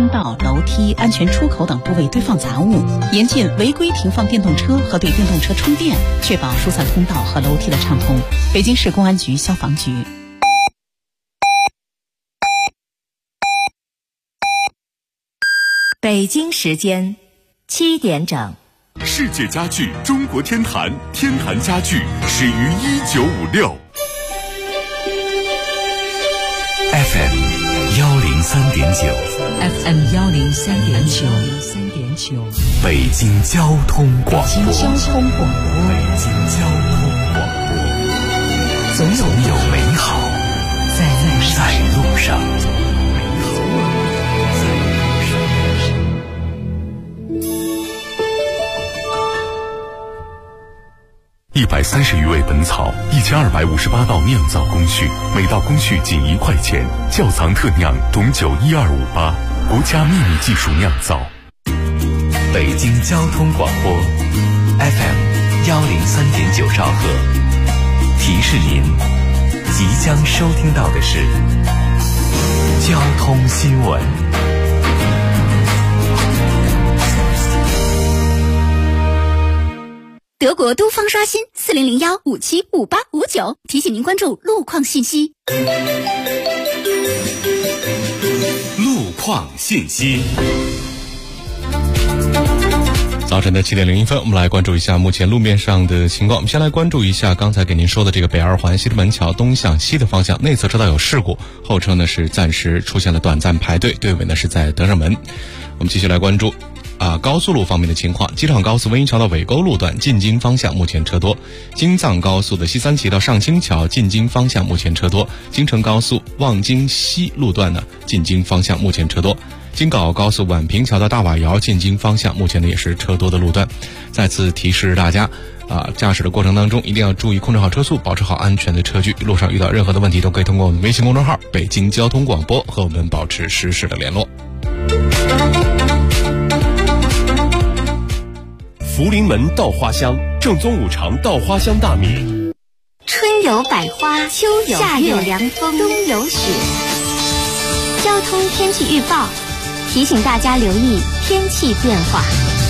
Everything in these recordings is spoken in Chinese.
道、楼梯、安全出口等部位堆放杂物，严禁违规停放电动车和对电动车充电，确保疏散通道和楼梯的畅通。北京市公安局消防局。 北京时间7点整。 世界家具中国天坛，天坛家具始于1956。 FM 103.9 FM 103.9 北京交通广播。 北京交通广播，总有美好在路上。 130余味本草，1258道酿造工序，每道工序仅1块钱。窖藏特酿董酒12588，国家秘密技术酿造。 北京交通广播 FM 103.9兆赫，提示您即将收听到的是交通新闻。 德国都方刷新4001575859，提醒您关注路况信息。 路况信息。 早晨的7点01分，我们来关注一下目前路面上的情况。我们先来关注一下刚才给您说的这个北二环西直门桥东向西的方向，内侧车道有事故，后车呢是暂时出现了短暂排队，队尾呢是在德胜门。我们继续来关注高速路方面的情况，机场高速温沂桥到尾沟路段进京方向目前车多，京藏高速的西三旗到上清桥进京方向目前车多，京承高速望京西路段呢进京方向目前车多，京港澳高速宛平桥到大瓦窑进京方向目前呢也是车多的路段。再次提示大家驾驶的过程当中一定要注意控制好车速，保持好安全的车距，路上遇到任何的问题都可以通过我们微信公众号北京交通广播和我们保持实时的联络。 福临门稻花香，正宗五常稻花香大米。 春有百花，秋有夏有凉风，冬有雪。交通天气预报提醒大家留意天气变化。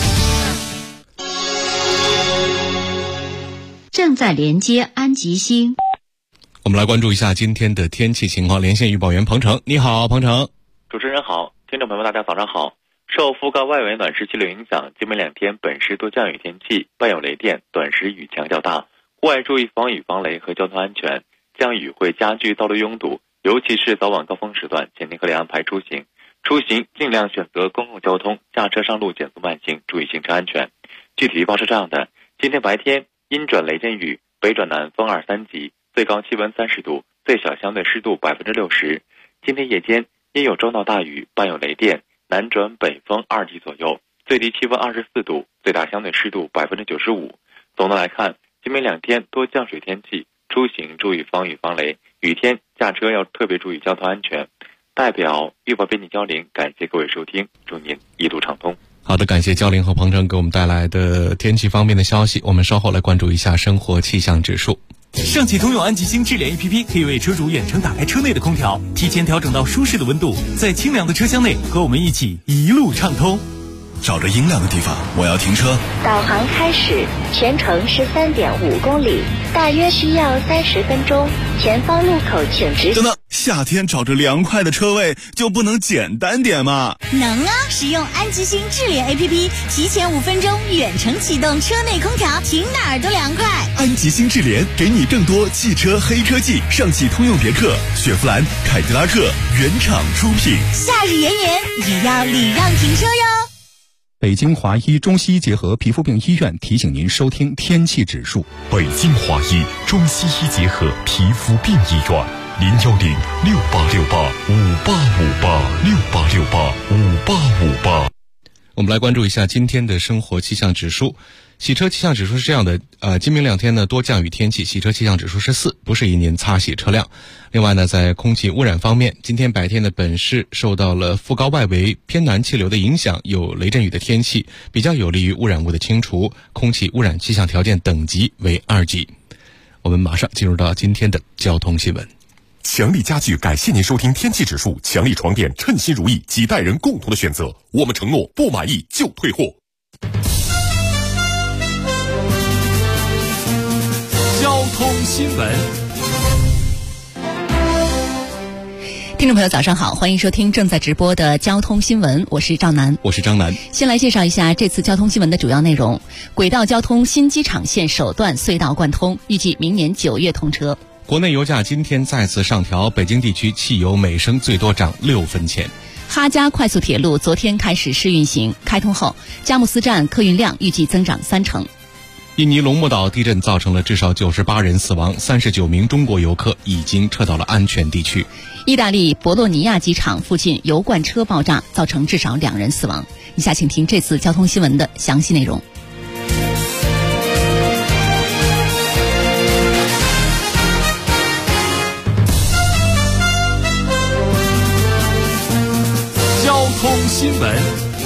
正在连接安吉星。 我们来关注一下今天的天气情况，连线预报员彭程。你好，彭程。 主持人好，听众朋友们大家早上好。受副高外围暖湿气流影响，今明2天本市多降雨天气，伴有雷电，短时雨强较大，户外注意防雨防雷和交通安全。降雨会加剧道路拥堵，尤其是早晚高峰时段，请您合理安排出行。出行尽量选择公共交通，下车上路减速慢行，注意行车安全。具体预报是这样的：今天白天阴转雷阵雨，北转南风2、3级，最高气温30度，最小相对湿度60%。今天夜间因有中到大雨，伴有雷电，南转北风2级左右，最低气温24度，最大相对湿度95%。总的来看，今明2天多降水天气，出行注意防雨防雷，雨天驾车要特别注意交通安全。代表预报编辑焦玲，感谢各位收听，祝您一路畅通。 好的，感谢焦玲和彭程给我们带来的天气方面的消息。我们稍后来关注一下生活气象指数。 上汽通用安吉星智联 APP 可以为车主远程打开车内的空调，提前调整到舒适的温度，在清凉的车厢内和我们一起一路畅通。 找着阴凉的地方，我要停车。 导航开始，全程13.5公里，大约需要30分钟。前方路口请直。 等等，夏天找着凉快的车位就不能简单点吗？ 能啊！使用安吉星智联 APP， 提前5分钟远程启动车内空调，停哪儿都凉快。 安吉星智联给你更多汽车黑科技，上汽通用别克、雪佛兰、凯迪拉克原厂出品。 夏日炎炎也要礼让停车哟。 北京华医中西医结合皮肤病医院提醒您收听天气指数。 北京华医中西医结合皮肤病医院，0106868585858，68685858。 我们来关注一下今天的生活气象指数。洗车气象指数是这样的，今明2天呢多降雨天气，洗车气象指数是4，不适宜您擦洗车辆。另外呢，在空气污染方面，今天白天的本市受到了副高外围偏南气流的影响，有雷阵雨的天气，比较有利于污染物的清除，空气污染气象条件等级为2级。我们马上进入到今天的交通新闻。 强力家具感谢您收听天气指数，强力床垫称心如意，几代人共同的选择。我们承诺不满意就退货。 交通新闻。 听众朋友早上好，欢迎收听正在直播的交通新闻，我是赵楠， 我是张楠。 先来介绍一下这次交通新闻的主要内容。轨道交通新机场线首段隧道贯通，预计明年9月通车。 国内油价今天再次上调，北京地区汽油每升最多涨6分钱。 哈佳快速铁路昨天开始试运行，开通后佳木斯站客运量预计增长30%。 印尼龙目岛地震造成了至少98人死亡，39名中国游客已经撤到了安全地区。 意大利博洛尼亚机场附近油罐车爆炸，造成至少2人死亡。以下请听这次交通新闻的详细内容。 交通新闻。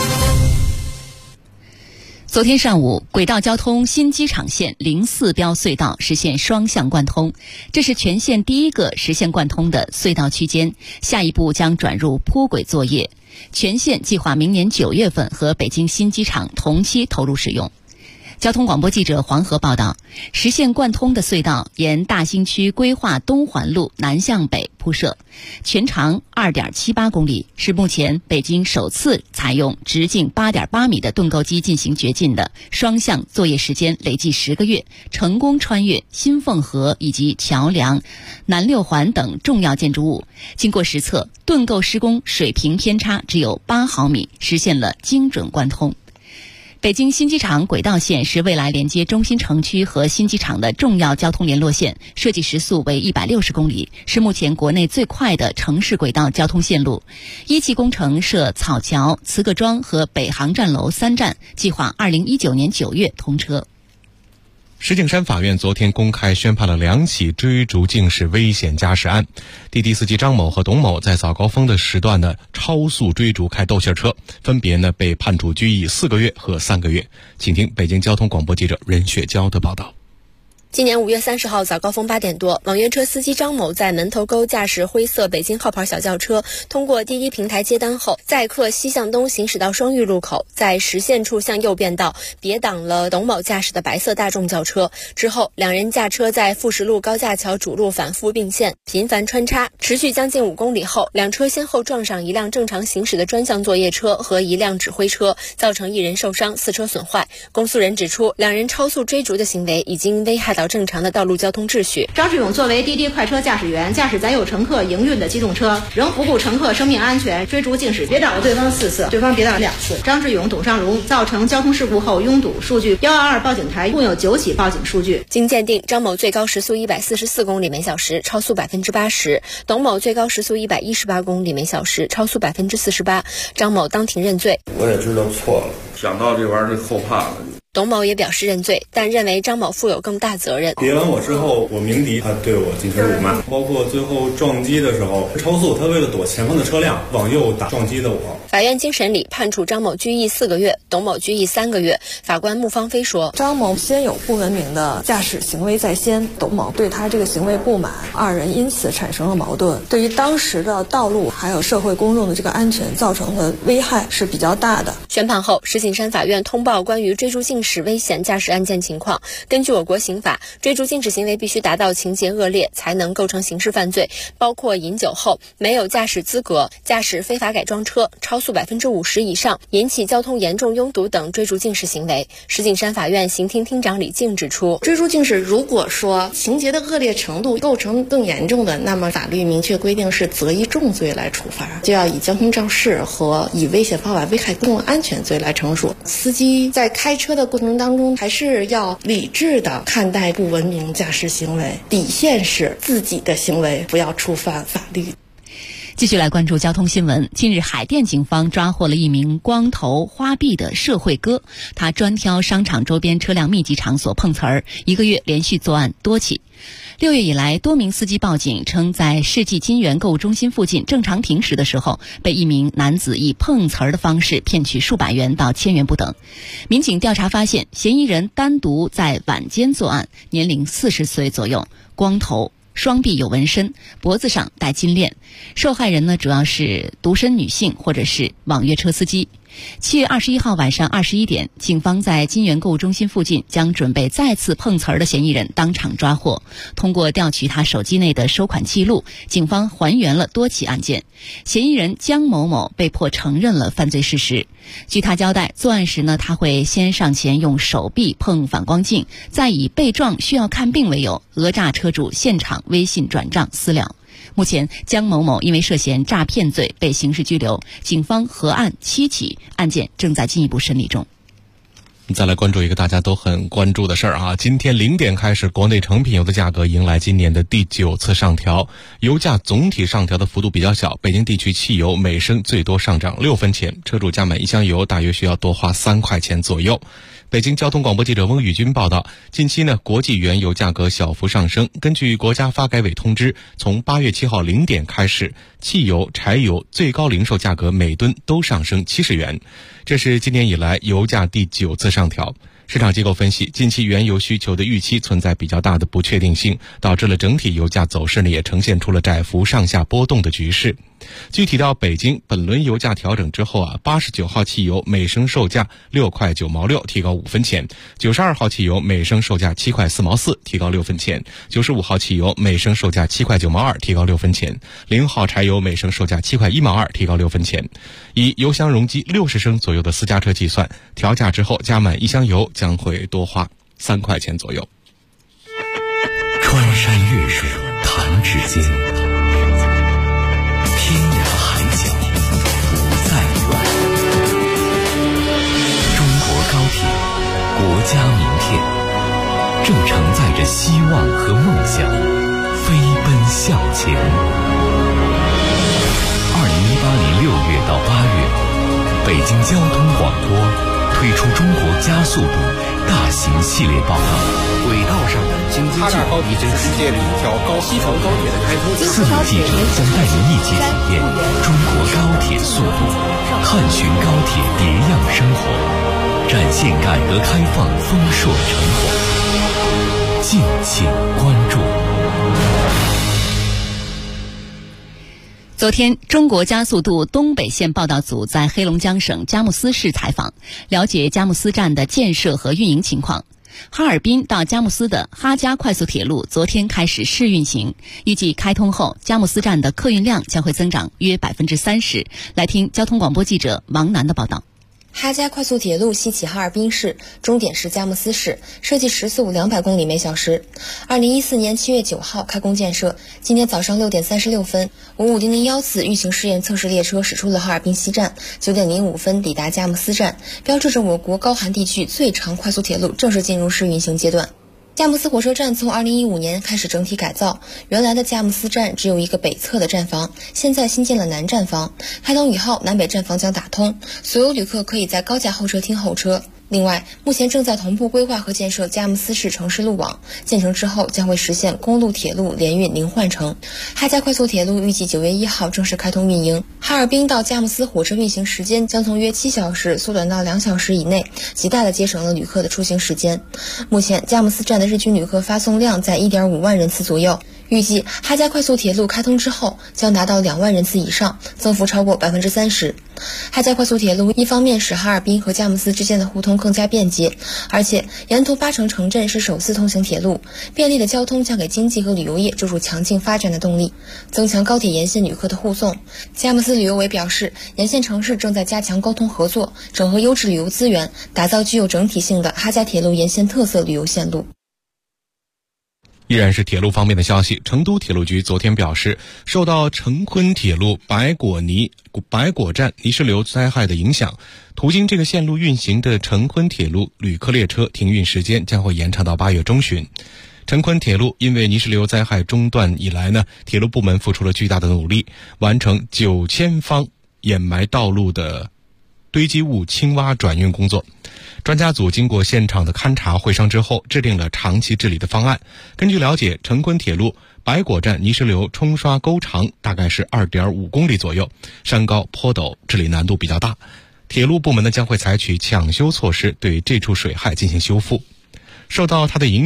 昨天上午，轨道交通新机场线04标隧道实现双向贯通，这是全线第一个实现贯通的隧道区间，下一步将转入铺轨作业。全线计划明年9月份和北京新机场同期投入使用。交通广播记者黄河报道，实现贯通的隧道沿大兴区规划东环路南向北铺设，全长2.78公里，是目前北京首次采用直径8.8米的盾构机进行掘进的，双向作业时间累计10个月，成功穿越新凤河以及桥梁、南六环等重要建筑物。经过实测，盾构施工水平偏差只有8毫米，实现了精准贯通。北京新机场轨道线是未来连接中心城区和新机场的重要交通联络线，设计时速为160公里，是目前国内最快的城市轨道交通线路。一期工程设草桥、慈各庄和北航站楼3站，计划2019年9月通车。 石景山法院昨天公开宣判了2起追逐竞驶危险驾驶案，滴滴司机张某和董某在早高峰的时段呢超速追逐开斗气车，分别呢被判处拘役4个月和3个月。请听北京交通广播记者任雪娇的报道。 今年5月30号早高峰8点多，网约车司机张某在门头沟驾驶灰色北京号牌小轿车，通过滴滴平台接单后，载客西向东行驶到双玉路口，在实线处向右变道，别挡了董某驾驶的白色大众轿车。之后，两人驾车在富石路高架桥主路反复并线，频繁穿插，持续将近5公里后，两车先后撞上一辆正常行驶的专项作业车和一辆指挥车，造成1人受伤，4车损坏。公诉人指出，两人超速追逐的行为已经危害到正常的道路交通秩序。 张志勇作为滴滴快车驾驶员，驾驶载有乘客营运的机动车，仍不顾乘客生命安全，追逐竞驶，别挡了对方4次，对方别挡2次。张志勇、董尚荣造成交通事故后拥堵，数据122报警台共有9起报警数据。 经鉴定，张某最高时速144公里每小时，超速80%；董某最高时速118公里每小时，超速48%。张某当庭认罪。 我也知道错了，想到这玩意儿就后怕了。 董某也表示认罪，但认为张某负有更大责任。 别完我之后，我鸣笛，他对我进行辱骂，包括最后撞击的时候超速，他为了躲前方的车辆往右打，撞击的我。 法院经审理判处张某拘役4个月，董某拘役3个月。法官穆芳菲说， 张某先有不文明的驾驶行为在先，董某对他这个行为不满，2人因此产生了矛盾，对于当时的道路还有社会公众的这个安全造成的危害是比较大的。 宣判后，石景山法院通报关于追逐竞驶危险驾驶案件情况。根据我国刑法，追逐竞驶行为必须达到情节恶劣才能构成刑事犯罪，包括饮酒后没有驾驶资格、驾驶非法改装车、超速50%以上、引起交通严重拥堵等追逐竞驶行为。石景山法院刑厅厅长李静指出， 追逐竞驶如果说情节的恶劣程度构成更严重的，那么法律明确规定是择一重罪来处罚，就要以交通肇事和以危险方法危害公共安全罪来惩处。司机在开车的过程当中还是要理智的看待不文明驾驶行为，底线是自己的行为不要触犯法律。 继续来关注交通新闻。近日，海淀警方抓获了一名光头花臂的社会哥，他专挑商场周边车辆密集场所碰瓷儿，1个月连续作案多起。6月以来，多名司机报警称，在世纪金源购物中心附近正常停驶的时候，被一名男子以碰瓷儿的方式骗取数百元到1000元不等。民警调查发现，嫌疑人单独在晚间作案，年龄40岁左右，光头， 双臂有纹身，脖子上戴金链。受害人呢主要是独身女性或者是网约车司机。7月21号晚上21点，警方在金源购物中心附近将准备再次碰瓷儿的嫌疑人当场抓获。通过调取他手机内的收款记录，警方还原了多起案件。嫌疑人江某某被迫承认了犯罪事实。据他交代，作案时呢，他会先上前用手臂碰反光镜，再以被撞需要看病为由，讹诈车主现场微信转账私了。目前，江某某因为涉嫌诈骗罪被刑事拘留，警方核案7起，案件正在进一步审理中。 再来关注一个大家都很关注的事儿啊！今天0点开始，国内成品油的价格迎来今年的第9次上调，油价总体上调的幅度比较小，北京地区汽油每升最多上涨6分钱，车主加满1箱油大约需要多花3块钱左右。北京交通广播记者翁宇军报道，近期呢，国际原油价格小幅上升。根据国家发改委通知，从8月7号0点开始，汽油、柴油最高零售价格每吨都上升70元，这是今年以来油价第9次上调。市场机构分析，近期原油需求的预期存在比较大的不确定性，导致了整体油价走势呢也呈现出了窄幅上下波动的局势。具体到北京，本轮油价调整之后啊，89号汽油每升售价6块9毛6，提高5分钱；92号汽油每升售价7块4毛4，提高6分钱；95号汽油每升售价7块9毛2，提高6分钱；0号柴油每升售价7块1毛2，提高6分钱。以油箱容积60升左右的私家车计算，调价之后加满1箱油将会多花3块钱左右。 穿山越水弹指间，天涯海角不再远。中国高铁，国家名片，正承载着希望和梦想，飞奔向前。2018年6月到8月，北京交通广播推出中国加速度大型系列报道，轨道上的经济计划， 是世界里一条西成高铁的开通。 4名记者将带您一起体验中国高铁速度，探寻高铁别样生活，展现改革开放丰硕成果。敬请关注。 昨天，中国加速度东北线报道组在黑龙江省佳木斯市采访，了解佳木斯站的建设和运营情况。哈尔滨到佳木斯的哈佳快速铁路昨天开始试运行，预计开通后，佳木斯站的客运量将会增长约30%。来听交通广播记者王楠的报道。 哈佳快速铁路西起哈尔滨市，终点是佳木斯市，设计时速200公里每小时。2014年7月9号开工建设。今天早上6点36分，55001次运行试验测试列车驶出了哈尔滨西站，9点05分抵达佳木斯站，标志着我国高寒地区最长快速铁路正式进入试运行阶段。佳木斯火车站从2015年开始整体改造，原来的佳木斯站只有一个北侧的站房，现在新建了南站房。开通以后，南北站房将打通，所有旅客可以在高架候车厅候车。另外，目前正在同步规划和建设佳木斯市城市路网，建成之后将会实现公路铁路联运零换乘。哈佳快速铁路预计9月1号正式开通运营，哈尔滨到佳木斯火车运行时间将从约7小时缩短到2小时以内，极大的节省了旅客的出行时间。目前佳木斯站的日均旅客发送量在 1.5 万人次左右，预计哈佳快速铁路开通之后将达到2万人次以上，增幅超过30%。哈佳快速铁路一方面使哈尔滨和佳木斯之间的互通更加便捷，而且沿途8城城镇是首次通行铁路，便利的交通将给经济和旅游业注入强劲发展的动力，增强高铁沿线旅客的护送。佳木斯旅游委表示，沿线城市正在加强沟通合作，整合优质旅游资源，打造具有整体性的哈佳铁路沿线特色旅游线路。 依然是铁路方面的消息，成都铁路局昨天表示，受到成昆铁路白果站泥石流灾害的影响，途经这个线路运行的成昆铁路旅客列车停运时间将会延长到8月中旬。成昆铁路因为泥石流灾害中断以来呢，铁路部门付出了巨大的努力，完成9000方掩埋道路的堆积物清挖转运工作。专家组经过现场的勘查会商之后，制定了长期治理的方案。根据了解，成昆铁路白果站泥石流冲刷沟长大概是 2.5 公里左右，山高坡陡，治理难度比较大。铁路部门呢将会采取抢修措施，对这处水害进行修复。受到它的影响，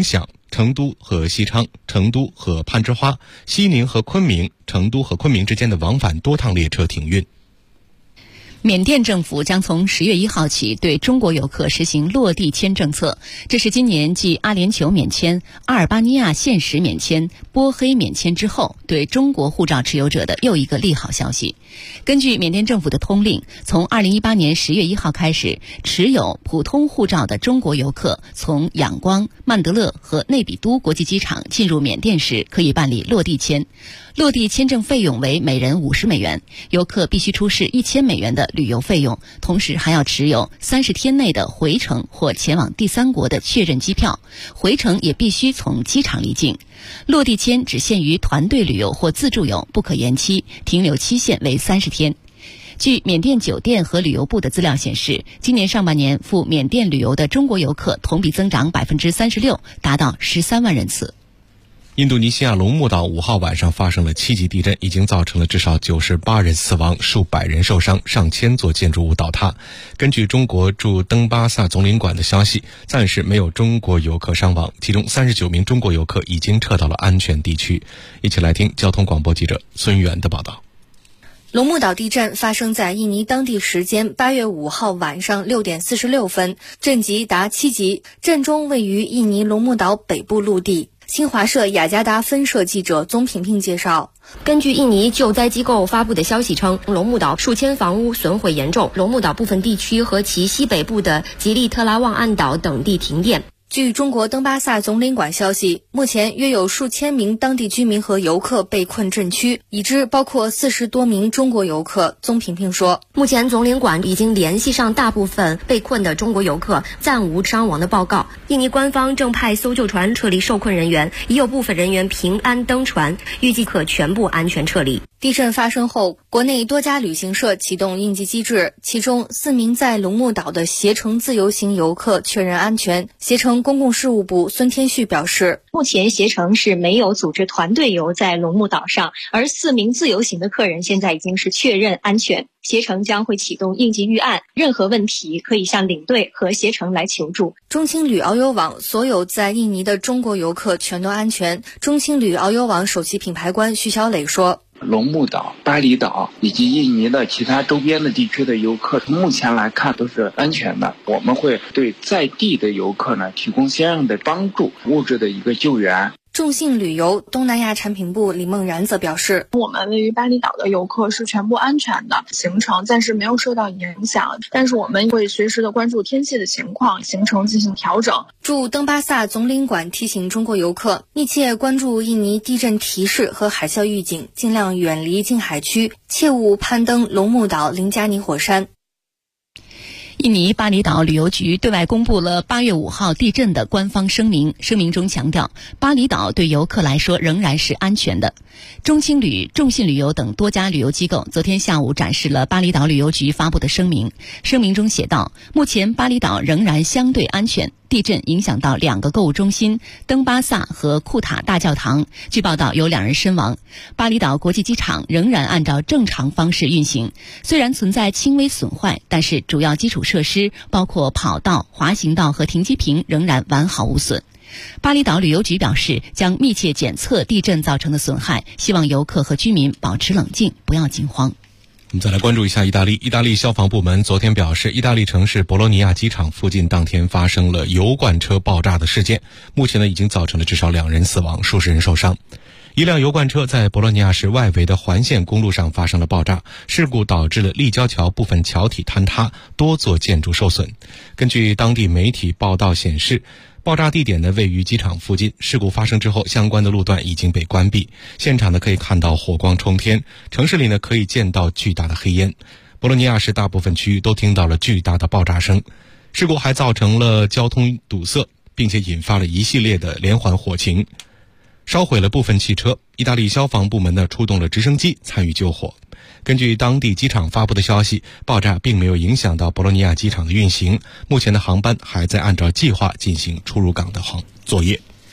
成都和西昌、成都和攀枝花、西宁和昆明、成都和昆明之间的往返多趟列车停运。 缅甸政府将从10月1号起对中国游客实行落地签政策，这是今年继阿联酋免签、阿尔巴尼亚限时免签、波黑免签之后，对中国护照持有者的又一个利好消息。根据缅甸政府的通令，从2018年10月1号开始，持有普通护照的中国游客从仰光、曼德勒和内比都国际机场进入缅甸时，可以办理落地签。落地签证费用为每人50美元，游客必须出示1000美元的旅游费用，同时还要持有30天内的回程或前往第三国的确认机票，回程也必须从机场离境。落地签只限于团队旅游或自助游，不可延期，停留期限为30天。据缅甸酒店和旅游部的资料显示，今年上半年赴缅甸旅游的中国游客同比增长36%，达到13万人次。 印度尼西亚龙目岛5号晚上发生了7级地震，已经造成了至少98人死亡，数百人受伤，上千座建筑物倒塌。根据中国驻登巴萨总领馆的消息，暂时没有中国游客伤亡，其中39名中国游客已经撤到了安全地区。一起来听交通广播记者孙源的报道。 龙目岛地震发生在印尼当地时间8月5号晚上6点46分，震级达7级，震中位于印尼龙目岛北部陆地。新华社雅加达分社记者宗平平介绍， 根据印尼救灾机构发布的消息称，龙目岛数千房屋损毁严重，龙目岛部分地区和其西北部的吉利特拉旺岸岛等地停电。 据中国登巴萨总领馆消息，目前约有数千名当地居民和游客被困震区，已知包括40多名中国游客。宗平平说， 目前总领馆已经联系上大部分被困的中国游客，暂无伤亡的报告。印尼官方正派搜救船撤离受困人员，已有部分人员平安登船，预计可全部安全撤离。 地震发生后，国内多家旅行社启动应急机制，其中4名在龙目岛的携程自由行游客确认安全。携程公共事务部孙天旭表示， 目前携程是没有组织团队游在龙目岛上，而4名自由行的客人现在已经是确认安全。携程将会启动应急预案，任何问题可以向领队和携程来求助。 中青旅遨游网所有在印尼的中国游客全都安全。中青旅遨游网首席品牌官徐小磊说， 龙目岛、巴厘岛以及印尼的其他周边的地区的游客，从目前来看都是安全的。我们会对在地的游客呢提供相应的帮助，物质的一个救援。 众信旅游东南亚产品部李梦然则表示， 我们位于巴厘岛的游客是全部安全的，行程暂时没有受到影响，但是我们会随时的关注天气的情况，行程进行调整。 驻登巴萨总领馆提醒中国游客密切关注印尼地震提示和海啸预警，尽量远离近海区，切勿攀登龙目岛林加尼火山。 印尼巴厘岛旅游局对外公布了8月5号地震的官方声明，声明中强调，巴厘岛对游客来说仍然是安全的。中青旅、众信旅游等多家旅游机构昨天下午展示了巴厘岛旅游局发布的声明，声明中写道，目前巴厘岛仍然相对安全，地震影响到2个购物中心登巴萨和库塔大教堂，据报道有2人身亡。巴厘岛国际机场仍然按照正常方式运行，虽然存在轻微损坏，但是主要基础设施包括跑道、滑行道和停机坪仍然完好无损。巴厘岛旅游局表示，将密切检测地震造成的损害，希望游客和居民保持冷静，不要惊慌。 我们再来关注一下意大利。意大利消防部门昨天表示，意大利城市博洛尼亚机场附近当天发生了油罐车爆炸的事件，目前已经造成了至少2人死亡，数十人受伤。一辆油罐车在博洛尼亚市外围的环线公路上发生了爆炸，事故导致了立交桥部分桥体坍塌，多座建筑受损。根据当地媒体报道显示，爆炸地点呢位于机场附近，事故发生之后，相关的路段已经被关闭，现场呢可以看到火光冲天，城市里呢可以见到巨大的黑烟。博洛尼亚市大部分区域都听到了巨大的爆炸声，事故还造成了交通堵塞，并且引发了一系列的连环火情，烧毁了部分汽车。意大利消防部门呢出动了直升机参与救火。根据当地机场发布的消息，爆炸并没有影响到博洛尼亚机场的运行，目前的航班还在按照计划进行出入港的作业。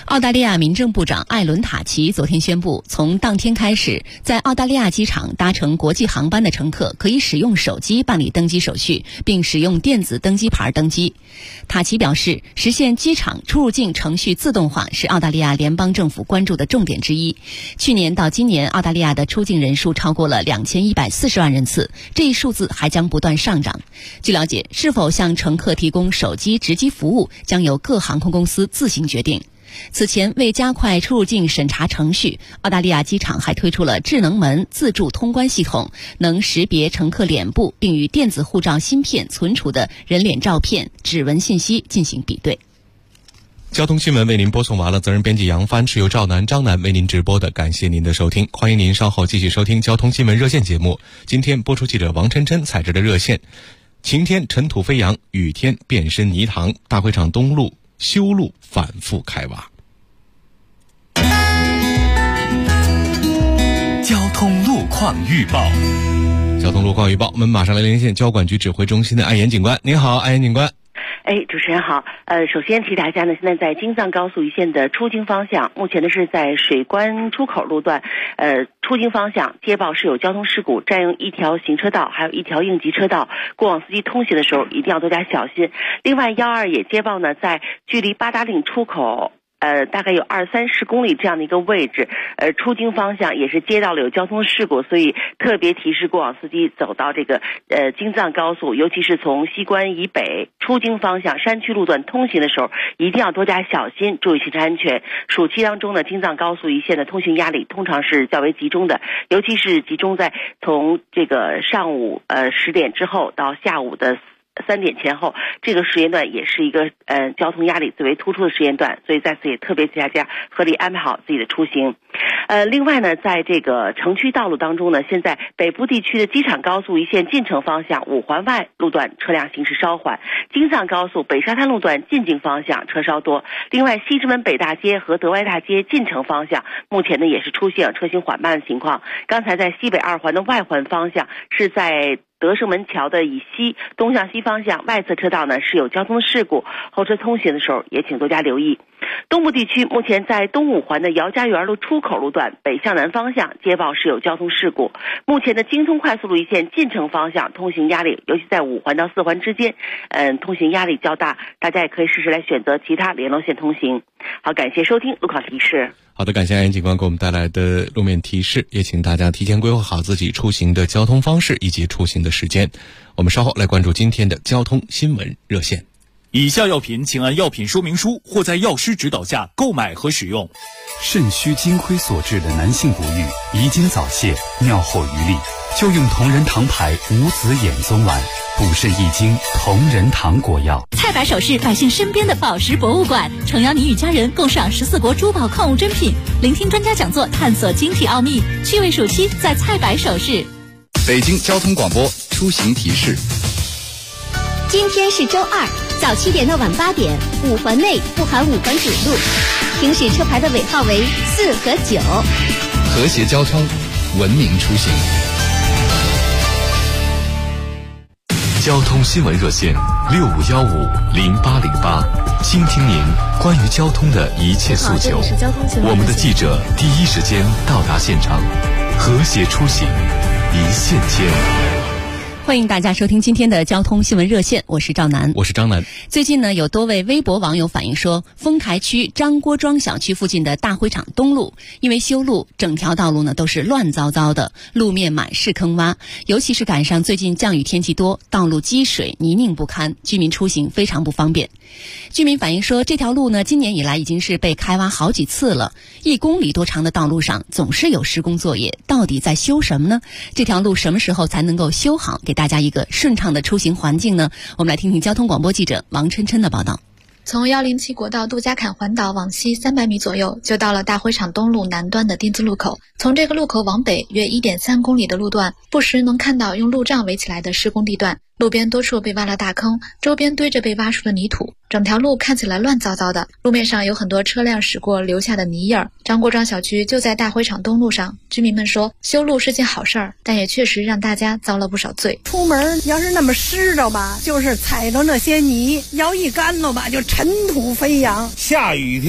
澳大利亚民政部长艾伦塔奇昨天宣布，从当天开始，在澳大利亚机场搭乘国际航班的乘客可以使用手机办理登机手续，并使用电子登机牌登机。塔奇表示，实现机场出入境程序自动化是澳大利亚联邦政府关注的重点之一。去年到今年，澳大利亚的出境人数超过了2140万人次，这一数字还将不断上涨。据了解，是否向乘客提供手机值机服务，将由各航空公司自行决定。此前，为加快出入境审查程序，澳大利亚机场还推出了智能门自助通关系统，能识别乘客脸部，并与电子护照芯片存储的人脸照片、指纹信息进行比对。 交通新闻为您播送完了，责任编辑杨帆，是由赵楠、张楠为您直播的，感谢您的收听，欢迎您稍后继续收听交通新闻热线节目。今天播出记者王琛琛采制的热线：晴天尘土飞扬，雨天变身泥塘，大会场东路修路反复开挖。 交通路况预报。 交通路况预报，我们马上来连线交管局指挥中心的艾岩警官。您好，艾岩警官。 主持人好。首先提大家呢，现在在京藏高速一线的出京方向，目前呢是在水关出口路段，出京方向接报是有交通事故，占用一条行车道，还有一条应急车道，过往司机通行的时候一定要多加小心。另外122也接报呢，在距离八达岭出口大概有20-30公里这样的一个位置，出京方向也是接到了有交通事故，所以特别提示过往司机走到这个京藏高速，尤其是从西关以北出京方向山区路段通行的时候，一定要多加小心，注意行车安全。暑期当中呢，京藏高速一线的通行压力通常是较为集中的，尤其是集中在从这个上午10点之后到下午的3点前后，这个时间段也是一个交通压力最为突出的时间段，所以在此也特别提大家合理安排好自己的出行。另外呢，在这个城区道路当中呢，现在北部地区的机场高速一线进城方向5环外路段车辆行驶稍缓，京藏高速北沙滩路段进京方向车稍多。另外，西直门北大街和德歪大街进城方向目前呢也是出现车行缓慢的情况。刚才在西北2环的外环方向是在德胜门桥的以西东向西方向外侧车道呢是有交通事故，后车通行的时候也请多加留意。东部地区目前在东5环的姚家园路出口路段北向南方向接报是有交通事故，目前的京通快速路一线进城方向通行压力，尤其在5环到4环之间通行压力较大，大家也可以试试来选择其他联络线通行。好，感谢收听路况提示。 好的，感谢艾岩警官给我们带来的路面提示，也请大家提前规划好自己出行的交通方式以及出行的时间。我们稍后来关注今天的交通新闻热线。 以下药品请按药品说明书或在药师指导下购买和使用。 肾虚金亏所致的男性不育、遗精早泄、尿后余力，就用同仁堂牌无籽眼松丸，补肾益精，同仁堂果药。 菜百首饰，百姓身边的宝石博物馆，诚邀你与家人共赏14国珠宝矿物珍品，聆听专家讲座，探索晶体奥秘。趣味暑期在菜百首饰。 北京交通广播出行提示。 今天是周二，早7点到晚8点，5环内不含5环主路，行驶车牌的尾号为4和9。 和谐交通，文明出行。交通新闻热线65150808，倾听您关于交通的一切诉求。我们的记者第一时间到达现场，和谐出行，一线牵。 欢迎大家收听今天的交通新闻热线，我是赵楠， 我是张楠。 最近呢，有多位微博网友反映说，丰台区张郭庄小区附近的大会场东路因为修路，整条道路呢都是乱糟糟的，路面满是坑洼，尤其是赶上最近降雨天气多，道路积水泥泞不堪，居民出行非常不方便。居民反映说，这条路呢今年以来已经是被开挖好几次了，1公里多长的道路上总是有施工作业，到底在修什么呢？这条路什么时候才能够修好，给大家一个顺畅的出行环境呢？我们来听听交通广播记者王琛琛的报道。 从107国道杜家坎环岛往西300米左右，就到了大会场东路南端的丁字路口。从这个路口往北约1.3公里的路段，不时能看到用路障围起来的施工地段，路边多处被挖了大坑，周边堆着被挖出的泥土，整条路看起来乱糟糟的，路面上有很多车辆驶过留下的泥印儿。张郭庄小区就在大会场东路上，居民们说，修路是件好事儿，但也确实让大家遭了不少罪。 出门要是那么湿着吧，就是踩着那些泥，要一干了吧，就尘土飞扬。 下雨天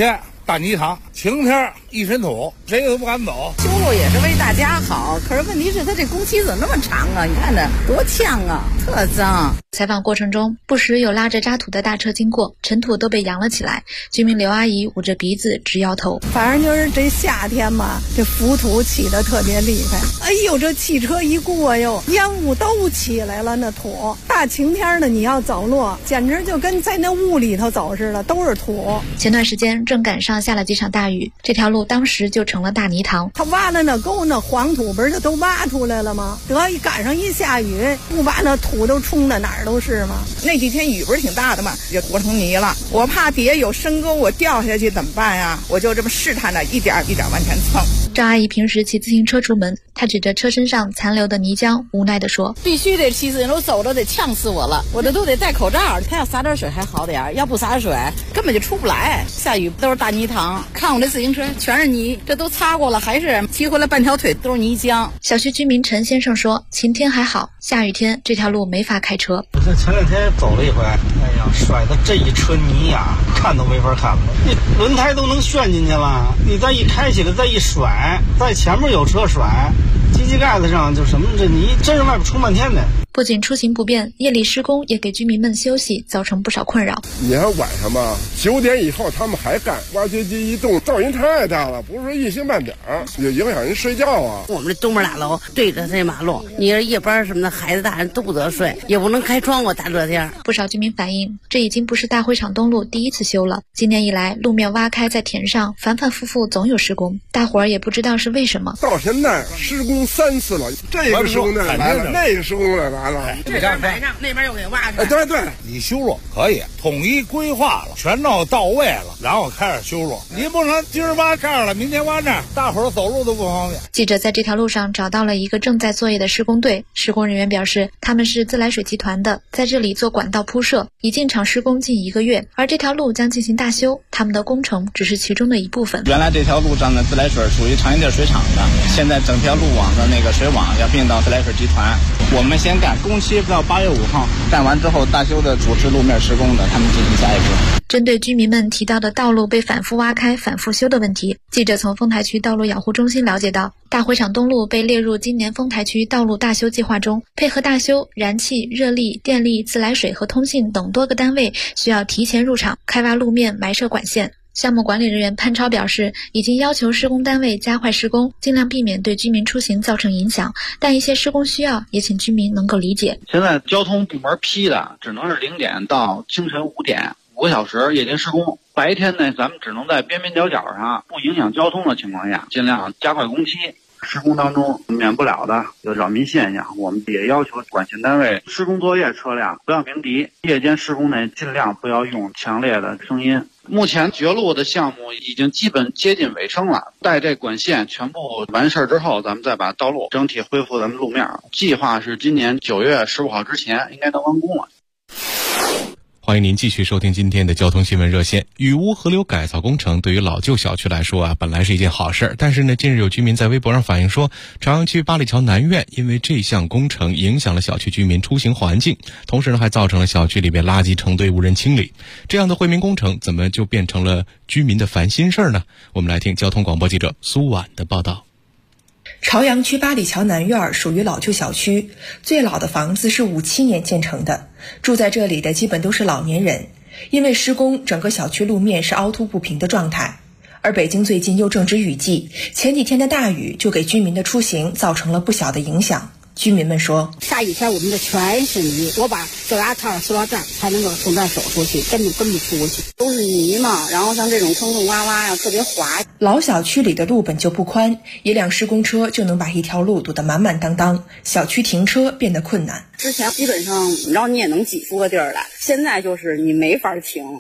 大泥塘，晴天一身土，谁都不敢走。 修路也是为大家好，可是问题是它这工期怎么那么长啊？你看这多呛啊，特脏。 采访过程中，不时有拉着渣土的大车经过，尘土都被扬了起来。居民刘阿姨捂着鼻子直摇头。 反正就是这夏天嘛，这浮土起得特别厉害。哎呦，这汽车一过哟，烟雾都起来了，那土。大晴天的你要走路，简直就跟在那雾里头走似的，都是土。 前段时间正赶上下了几场大雨，这条路当时就成了大泥塘。 他挖的那沟那黄土不是就都挖出来了吗？得一赶上一下雨，不把那土都冲到哪儿都是吗？ 那几天雨不是挺大的嘛，就坨成泥了。我怕底下有深沟，我掉下去怎么办呀？我就这么试探着一点一点往前蹭。 赵阿姨平时骑自行车出门，她指着车身上残留的泥浆，无奈地说：“ 必须得骑自行车走着，得呛死我了，我这都得戴口罩。他要洒点水还好点，要不洒水根本就出不来。下雨都是大泥塘，看我这自行车全是泥，这都擦过了，还是骑回来半条腿都是泥浆。” 小区居民陈先生说：“晴天还好，下雨天这条路没法开车。 我这前两天走了一回，哎呀，甩的这一车泥呀，看都没法看了，你轮胎都能旋进去了，你再一开起来，再一甩，在前面有车甩，机器盖子上就什么这泥真是外边冲半天的。” 不仅出行不便，夜里施工也给居民们休息造成不少困扰。 你看晚上吧，9点以后他们还干，挖掘机一动，噪音太大了，不是说一星半点也影响人睡觉啊。 我们这东边大楼对着这马路，你夜班什么的，孩子大人都不得睡，也不能开窗户，大热天。 不少居民反映，这已经不是大会场东路第一次修了。今年以来，路面挖开在填上，反反复复总有施工，大伙儿也不知道是为什么。 到现在施工3次了，这个施工再来了，那个施工再来了。 这边埋上，那边又给挖出来。 对， 你修路可以统一规划了，全都到位了，然后开始修路。你不能今儿挖这儿了，明天挖那儿，大伙儿走路都不方便。 记者在这条路上找到了一个正在作业的施工队，施工人员表示，他们是自来水集团的，在这里做管道铺设，已进场施工近1个月，而这条路将进行大修，他们的工程只是其中的一部分。 原来这条路上的自来水属于长安地水厂的，现在整条路网的那个水网要并到自来水集团，我们先干，工期到8月5号，干完之后大修的主持路面施工的，他们进行下一步。 针对居民们提到的道路被反复挖开、反复修的问题，记者从丰台区道路养护中心了解到，大会场东路被列入今年丰台区道路大修计划中，配合大修，燃气、热力、电力、自来水和通信等多个单位需要提前入场开挖路面、埋设管线。项目管理人员潘超表示，已经要求施工单位加快施工，尽量避免对居民出行造成影响，但一些施工需要也请居民能够理解。 现在交通部门批的只能是0点到清晨5点，5个小时夜间施工。白天呢，咱们只能在边边角角上不影响交通的情况下，尽量加快工期。施工当中免不了的有扰民现象，我们也要求管线单位施工作业车辆不要鸣笛，夜间施工呢尽量不要用强烈的声音。目前掘路的项目已经基本接近尾声了，待这管线全部完事之后，咱们再把道路整体恢复咱们路面。计划是今年9月15号之前应该能完工了。 欢迎您继续收听今天的交通新闻热线。雨污河流改造工程对于老旧小区来说本来是一件好事，但是呢，近日有居民在微博上反映说，朝阳区八里桥南苑因为这项工程影响了小区居民出行环境，同时呢，还造成了小区里边垃圾成堆无人清理。这样的惠民工程怎么就变成了居民的烦心事呢？我们来听交通广播记者苏婉的报道。 朝阳区八里桥南苑属于老旧小区，最老的房子是57年建成的，住在这里的基本都是老年人。因为施工，整个小区路面是凹凸不平的状态。而北京最近又正值雨季，前几天的大雨就给居民的出行造成了不小的影响。居民们说， 下雨天我们这全是泥，我把脚丫套塑料袋才能够从这儿走出去，根本出不去，都是泥嘛。然后像这种坑坑洼洼呀，特别滑。 老小区里的路本就不宽，一辆施工车就能把一条路堵得满满当当，小区停车变得困难。 之前基本上然后你也能挤出个地儿来，现在就是你没法停，